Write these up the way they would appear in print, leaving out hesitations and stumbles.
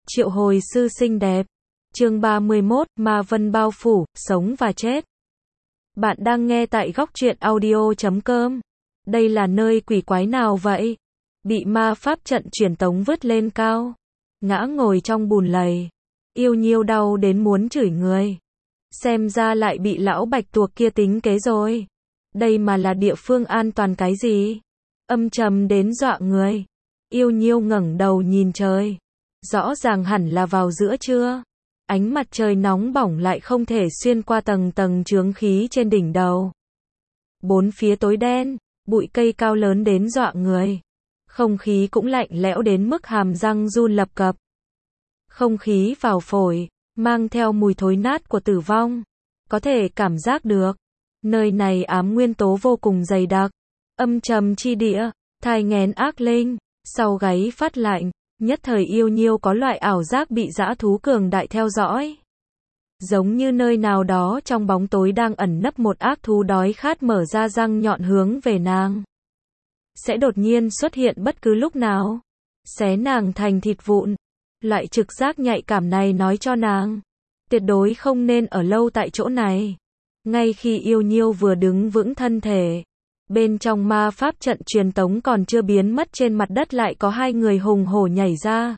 Triệu hồi sư xinh đẹp. Chương 31, Ma Vân bao phủ, sống và chết. Bạn đang nghe tại góc truyện audio.com. Đây là nơi quỷ quái nào vậy? Bị ma pháp trận truyền tống vứt lên cao. Ngã ngồi trong bùn lầy. Yêu nhiêu đau đến muốn chửi người. Xem ra lại bị lão bạch tuộc kia tính kế rồi. Đây mà là địa phương an toàn cái gì? Âm trầm đến dọa người. Yêu nhiêu ngẩng đầu nhìn trời. Rõ ràng hẳn là vào giữa trưa. Ánh mặt trời nóng bỏng lại không thể xuyên qua tầng tầng chướng khí trên đỉnh đầu. Bốn phía tối đen, bụi cây cao lớn đến dọa người. Không khí cũng lạnh lẽo đến mức hàm răng run lập cập. Không khí vào phổi, mang theo mùi thối nát của tử vong. Có thể cảm giác được. Nơi này ám nguyên tố vô cùng dày đặc. Âm trầm chi địa, thai nghén ác linh, sau gáy phát lạnh. Nhất thời yêu nhiêu có loại ảo giác bị dã thú cường đại theo dõi. Giống như nơi nào đó trong bóng tối đang ẩn nấp một ác thú đói khát mở ra răng nhọn hướng về nàng. Sẽ đột nhiên xuất hiện bất cứ lúc nào. Xé nàng thành thịt vụn. Loại trực giác nhạy cảm này nói cho nàng. Tuyệt đối không nên ở lâu tại chỗ này. Ngay khi yêu nhiêu vừa đứng vững thân thể. Bên trong ma pháp trận truyền tống còn chưa biến mất trên mặt đất lại có hai người hùng hổ nhảy ra.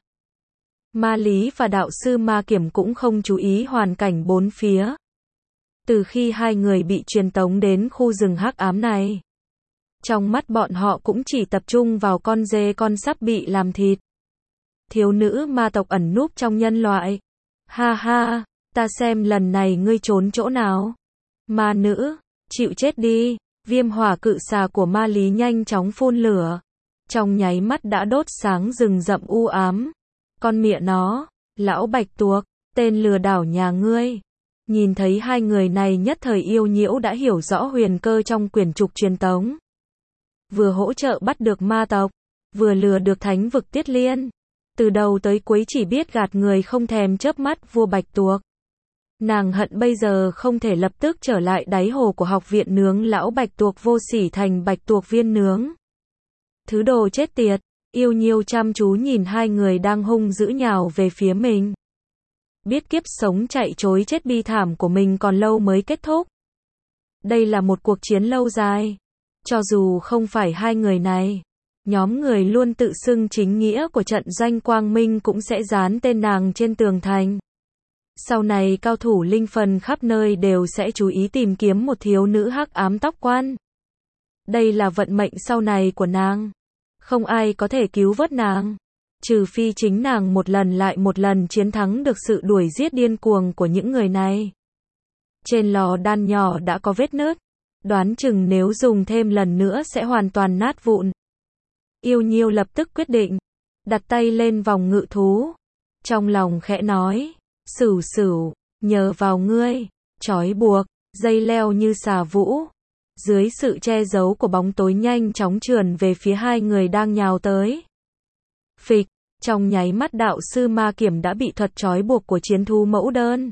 Ma Lý và đạo sư Ma Kiểm cũng không chú ý hoàn cảnh bốn phía. Từ khi hai người bị truyền tống đến khu rừng hắc ám này, trong mắt bọn họ cũng chỉ tập trung vào con dê con sắp bị làm thịt. Thiếu nữ ma tộc ẩn núp trong nhân loại. Ha ha, ta xem lần này ngươi trốn chỗ nào. Ma nữ, chịu chết đi. Viêm hỏa cự xà của Ma Lý nhanh chóng phun lửa. Trong nháy mắt đã đốt sáng rừng rậm u ám. Con mẹ nó, lão bạch tuộc, tên lừa đảo nhà ngươi. Nhìn thấy hai người này nhất thời yêu nhiễu đã hiểu rõ huyền cơ trong quyển trục truyền tống. Vừa hỗ trợ bắt được ma tộc, vừa lừa được thánh vực Tiết Liên. Từ đầu tới cuối chỉ biết gạt người không thèm chớp mắt vua bạch tuộc. Nàng hận bây giờ không thể lập tức trở lại đáy hồ của học viện nướng lão bạch tuộc vô sỉ thành bạch tuộc viên nướng. Thứ đồ chết tiệt, yêu nhiêu chăm chú nhìn hai người đang hung dữ nhào về phía mình. Biết kiếp sống chạy trối chết bi thảm của mình còn lâu mới kết thúc. Đây là một cuộc chiến lâu dài. Cho dù không phải hai người này, nhóm người luôn tự xưng chính nghĩa của trận doanh Quang Minh cũng sẽ dán tên nàng trên tường thành. Sau này cao thủ linh phần khắp nơi đều sẽ chú ý tìm kiếm một thiếu nữ hắc ám tóc quan. Đây là vận mệnh sau này của nàng. Không ai có thể cứu vớt nàng. Trừ phi chính nàng một lần lại một lần chiến thắng được sự đuổi giết điên cuồng của những người này. Trên lò đan nhỏ đã có vết nứt. Đoán chừng nếu dùng thêm lần nữa sẽ hoàn toàn nát vụn. Yêu nhiêu lập tức quyết định. Đặt tay lên vòng ngự thú. Trong lòng khẽ nói. Sửu sửu, nhờ vào ngươi, trói buộc, dây leo như xà vũ. Dưới sự che giấu của bóng tối nhanh chóng trườn về phía hai người đang nhào tới. Phịch, trong nháy mắt đạo sư Ma Kiểm đã bị thuật trói buộc của chiến thú mẫu đơn.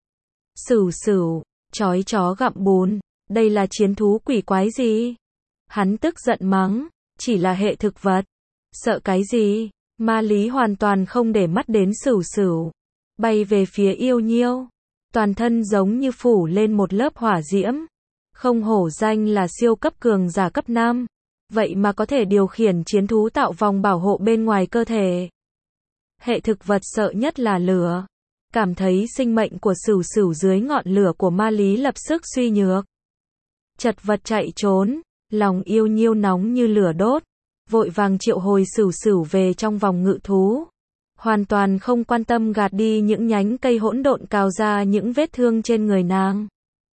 Sửu sửu, trói chó gặm bùn, đây là chiến thú quỷ quái gì? Hắn tức giận mắng, chỉ là hệ thực vật. Sợ cái gì? Ma Lý hoàn toàn không để mắt đến sửu sửu. Bay về phía yêu nhiêu. Toàn thân giống như phủ lên một lớp hỏa diễm. Không hổ danh là siêu cấp cường giả cấp 5. Vậy mà có thể điều khiển chiến thú tạo vòng bảo hộ bên ngoài cơ thể. Hệ thực vật sợ nhất là lửa. Cảm thấy sinh mệnh của sửu sửu dưới ngọn lửa của Ma Lý lập sức suy nhược. Chật vật chạy trốn. Lòng yêu nhiêu nóng như lửa đốt. Vội vàng triệu hồi sửu sửu về trong vòng ngự thú. Hoàn toàn không quan tâm gạt đi những nhánh cây hỗn độn cào ra những vết thương trên người nàng.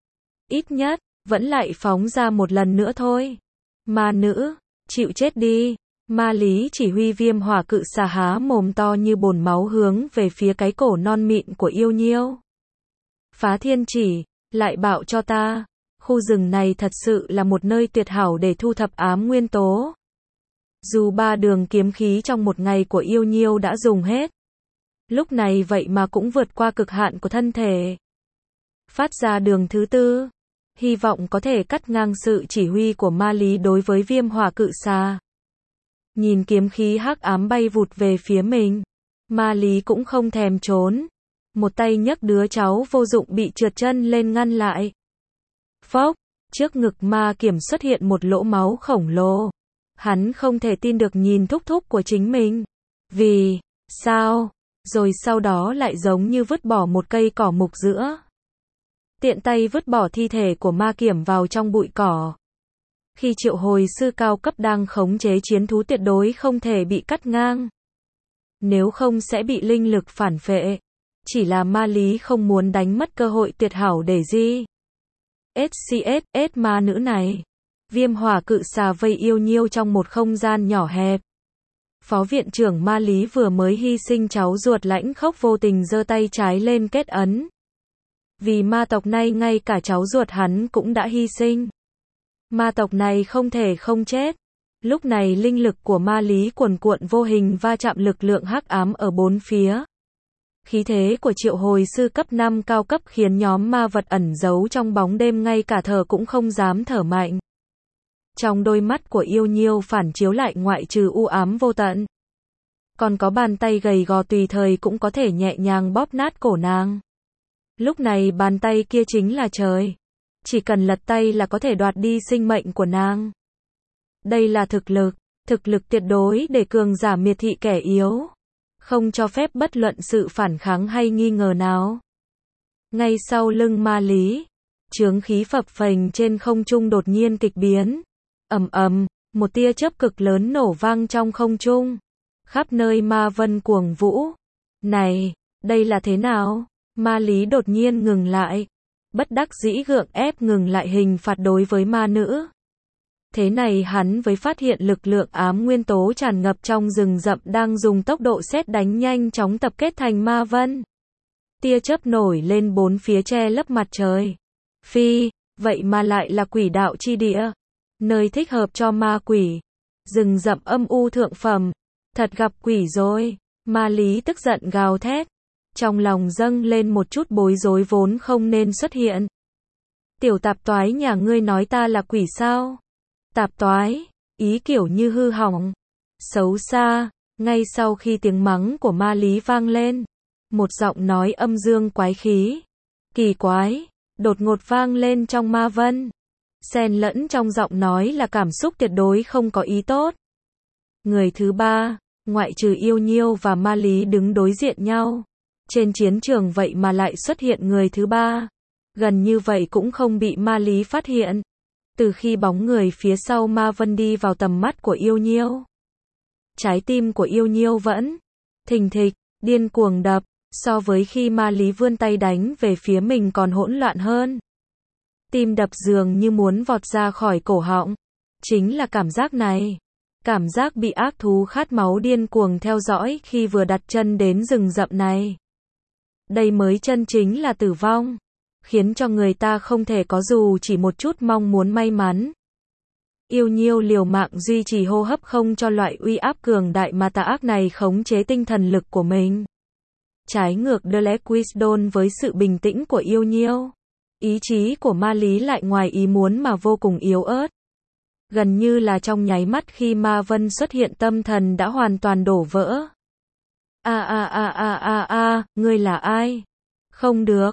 Ít nhất, vẫn lại phóng ra một lần nữa thôi. Ma nữ, chịu chết đi. Ma Lý chỉ huy viêm hỏa cự xà há mồm to như bồn máu hướng về phía cái cổ non mịn của yêu nhiêu. Phá thiên chỉ, lại bảo cho ta. Khu rừng này thật sự là một nơi tuyệt hảo để thu thập ám nguyên tố. Dù 3 đường kiếm khí trong một ngày của yêu nhiêu đã dùng hết. Lúc này vậy mà cũng vượt qua cực hạn của thân thể. Phát ra đường thứ 4. Hy vọng có thể cắt ngang sự chỉ huy của Ma Lý đối với viêm hỏa cự xà. Nhìn kiếm khí hắc ám bay vụt về phía mình. Ma Lý cũng không thèm trốn. Một tay nhấc đứa cháu vô dụng bị trượt chân lên ngăn lại. Phốc, trước ngực Ma Kiểm xuất hiện một lỗ máu khổng lồ. Hắn không thể tin được nhìn thúc thúc của chính mình. Vì sao? Rồi sau đó lại giống như vứt bỏ một cây cỏ mục giữa. Tiện tay vứt bỏ thi thể của Ma Kiểm vào trong bụi cỏ. Khi triệu hồi sư cao cấp đang khống chế chiến thú tuyệt đối không thể bị cắt ngang. Nếu không sẽ bị linh lực phản phệ. Chỉ là Ma Lý không muốn đánh mất cơ hội tuyệt hảo để gì. SCS ma nữ này. Viêm hỏa cự xà vây yêu nhiêu trong một không gian nhỏ hẹp. Phó viện trưởng Ma Lý vừa mới hy sinh cháu ruột Lãnh Khốc vô tình giơ tay trái lên kết ấn. Vì ma tộc này ngay cả cháu ruột hắn cũng đã hy sinh. Ma tộc này không thể không chết. Lúc này linh lực của Ma Lý cuồn cuộn vô hình va chạm lực lượng hắc ám ở bốn phía. Khí thế của triệu hồi sư cấp 5 cao cấp khiến nhóm ma vật ẩn giấu trong bóng đêm ngay cả thở cũng không dám thở mạnh. Trong đôi mắt của yêu nhiêu phản chiếu lại ngoại trừ u ám vô tận. Còn có bàn tay gầy gò tùy thời cũng có thể nhẹ nhàng bóp nát cổ nàng. Lúc này bàn tay kia chính là trời. Chỉ cần lật tay là có thể đoạt đi sinh mệnh của nàng. Đây là thực lực tuyệt đối để cường giả miệt thị kẻ yếu. Không cho phép bất luận sự phản kháng hay nghi ngờ nào. Ngay sau lưng Ma Lý, chướng khí phập phềnh trên không trung đột nhiên kịch biến. Ầm, một tia chớp cực lớn nổ vang trong không trung. Khắp nơi ma vân cuồng vũ. Này, đây là thế nào? Ma Lý đột nhiên ngừng lại. Bất đắc dĩ gượng ép ngừng lại hình phạt đối với ma nữ. Thế này hắn với phát hiện lực lượng ám nguyên tố tràn ngập trong rừng rậm đang dùng tốc độ sét đánh nhanh chóng tập kết thành ma vân. Tia chớp nổi lên bốn phía che lấp mặt trời. Phi, vậy mà lại là quỷ đạo chi địa. Nơi thích hợp cho ma quỷ. Rừng rậm âm u thượng phẩm. Thật gặp quỷ rồi. Ma Lý tức giận gào thét. Trong lòng dâng lên một chút bối rối vốn không nên xuất hiện. Tiểu tạp toái nhà ngươi nói ta là quỷ sao? Tạp toái, ý kiểu như hư hỏng, xấu xa. Ngay sau khi tiếng mắng của Ma Lý vang lên, một giọng nói âm dương quái khí, kỳ quái, đột ngột vang lên trong ma vân. Xen lẫn trong giọng nói là cảm xúc tuyệt đối không có ý tốt. Người thứ ba, ngoại trừ yêu nhiêu và Ma Lý đứng đối diện nhau. Trên chiến trường vậy mà lại xuất hiện người thứ ba. Gần như vậy cũng không bị Ma Lý phát hiện. Từ khi bóng người phía sau ma vân đi vào tầm mắt của yêu nhiêu. Trái tim của yêu nhiêu vẫn thình thịch, điên cuồng đập. So với khi Ma Lý vươn tay đánh về phía mình còn hỗn loạn hơn. Tim đập dường như muốn vọt ra khỏi cổ họng. Chính là cảm giác này. Cảm giác bị ác thú khát máu điên cuồng theo dõi khi vừa đặt chân đến rừng rậm này. Đây mới chân chính là tử vong. Khiến cho người ta không thể có dù chỉ một chút mong muốn may mắn. Yêu nhiêu liều mạng duy trì hô hấp không cho loại uy áp cường đại mà tà ác này khống chế tinh thần lực của mình. Trái ngược Black Wisdom với sự bình tĩnh của yêu nhiêu. Ý chí của Ma Lý lại ngoài ý muốn mà vô cùng yếu ớt. Gần như là trong nháy mắt khi ma vân xuất hiện tâm thần đã hoàn toàn đổ vỡ. Ngươi là ai? Không được.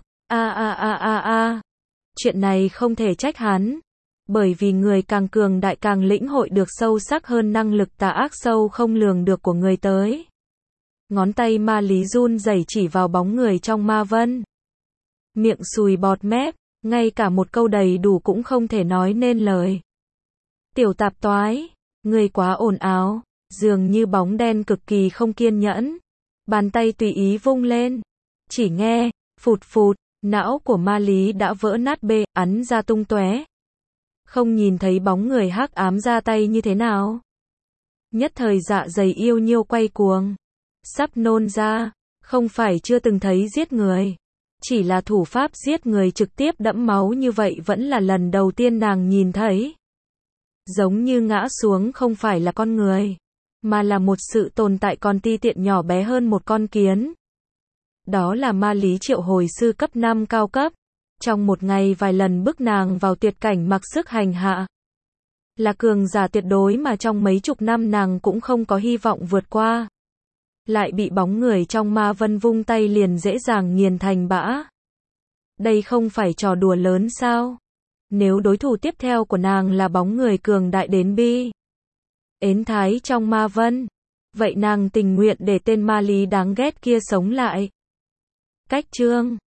Chuyện này không thể trách hắn. Bởi vì người càng cường đại càng lĩnh hội được sâu sắc hơn năng lực tà ác sâu không lường được của người tới. Ngón tay Ma Lý run rẩy chỉ vào bóng người trong ma vân. Miệng sùi bọt mép, ngay cả một câu đầy đủ cũng không thể nói nên lời. Tiểu tạp toái, người quá ồn ào, dường như bóng đen cực kỳ không kiên nhẫn. Bàn tay tùy ý vung lên. Chỉ nghe, phụt phụt, não của Ma Lý đã vỡ nát bê, ắn ra tung tóe. Không nhìn thấy bóng người hắc ám ra tay như thế nào. Nhất thời dạ dày yêu nhiêu quay cuồng. Sắp nôn ra, không phải chưa từng thấy giết người. Chỉ là thủ pháp giết người trực tiếp đẫm máu như vậy vẫn là lần đầu tiên nàng nhìn thấy. Giống như ngã xuống không phải là con người, mà là một sự tồn tại còn ti tiện nhỏ bé hơn một con kiến. Đó là Ma Lý triệu hồi sư cấp 5 cao cấp. Trong một ngày vài lần bức nàng vào tuyệt cảnh mặc sức hành hạ. Là cường giả tuyệt đối mà trong mấy chục năm nàng cũng không có hy vọng vượt qua. lại bị bóng người trong ma vân vung tay liền dễ dàng nghiền thành bã. Đây không phải trò đùa lớn sao? Nếu đối thủ tiếp theo của nàng là bóng người cường đại đến bi ến thái trong ma vân, vậy nàng tình nguyện để tên ma lý đáng ghét kia sống lại. Cách chương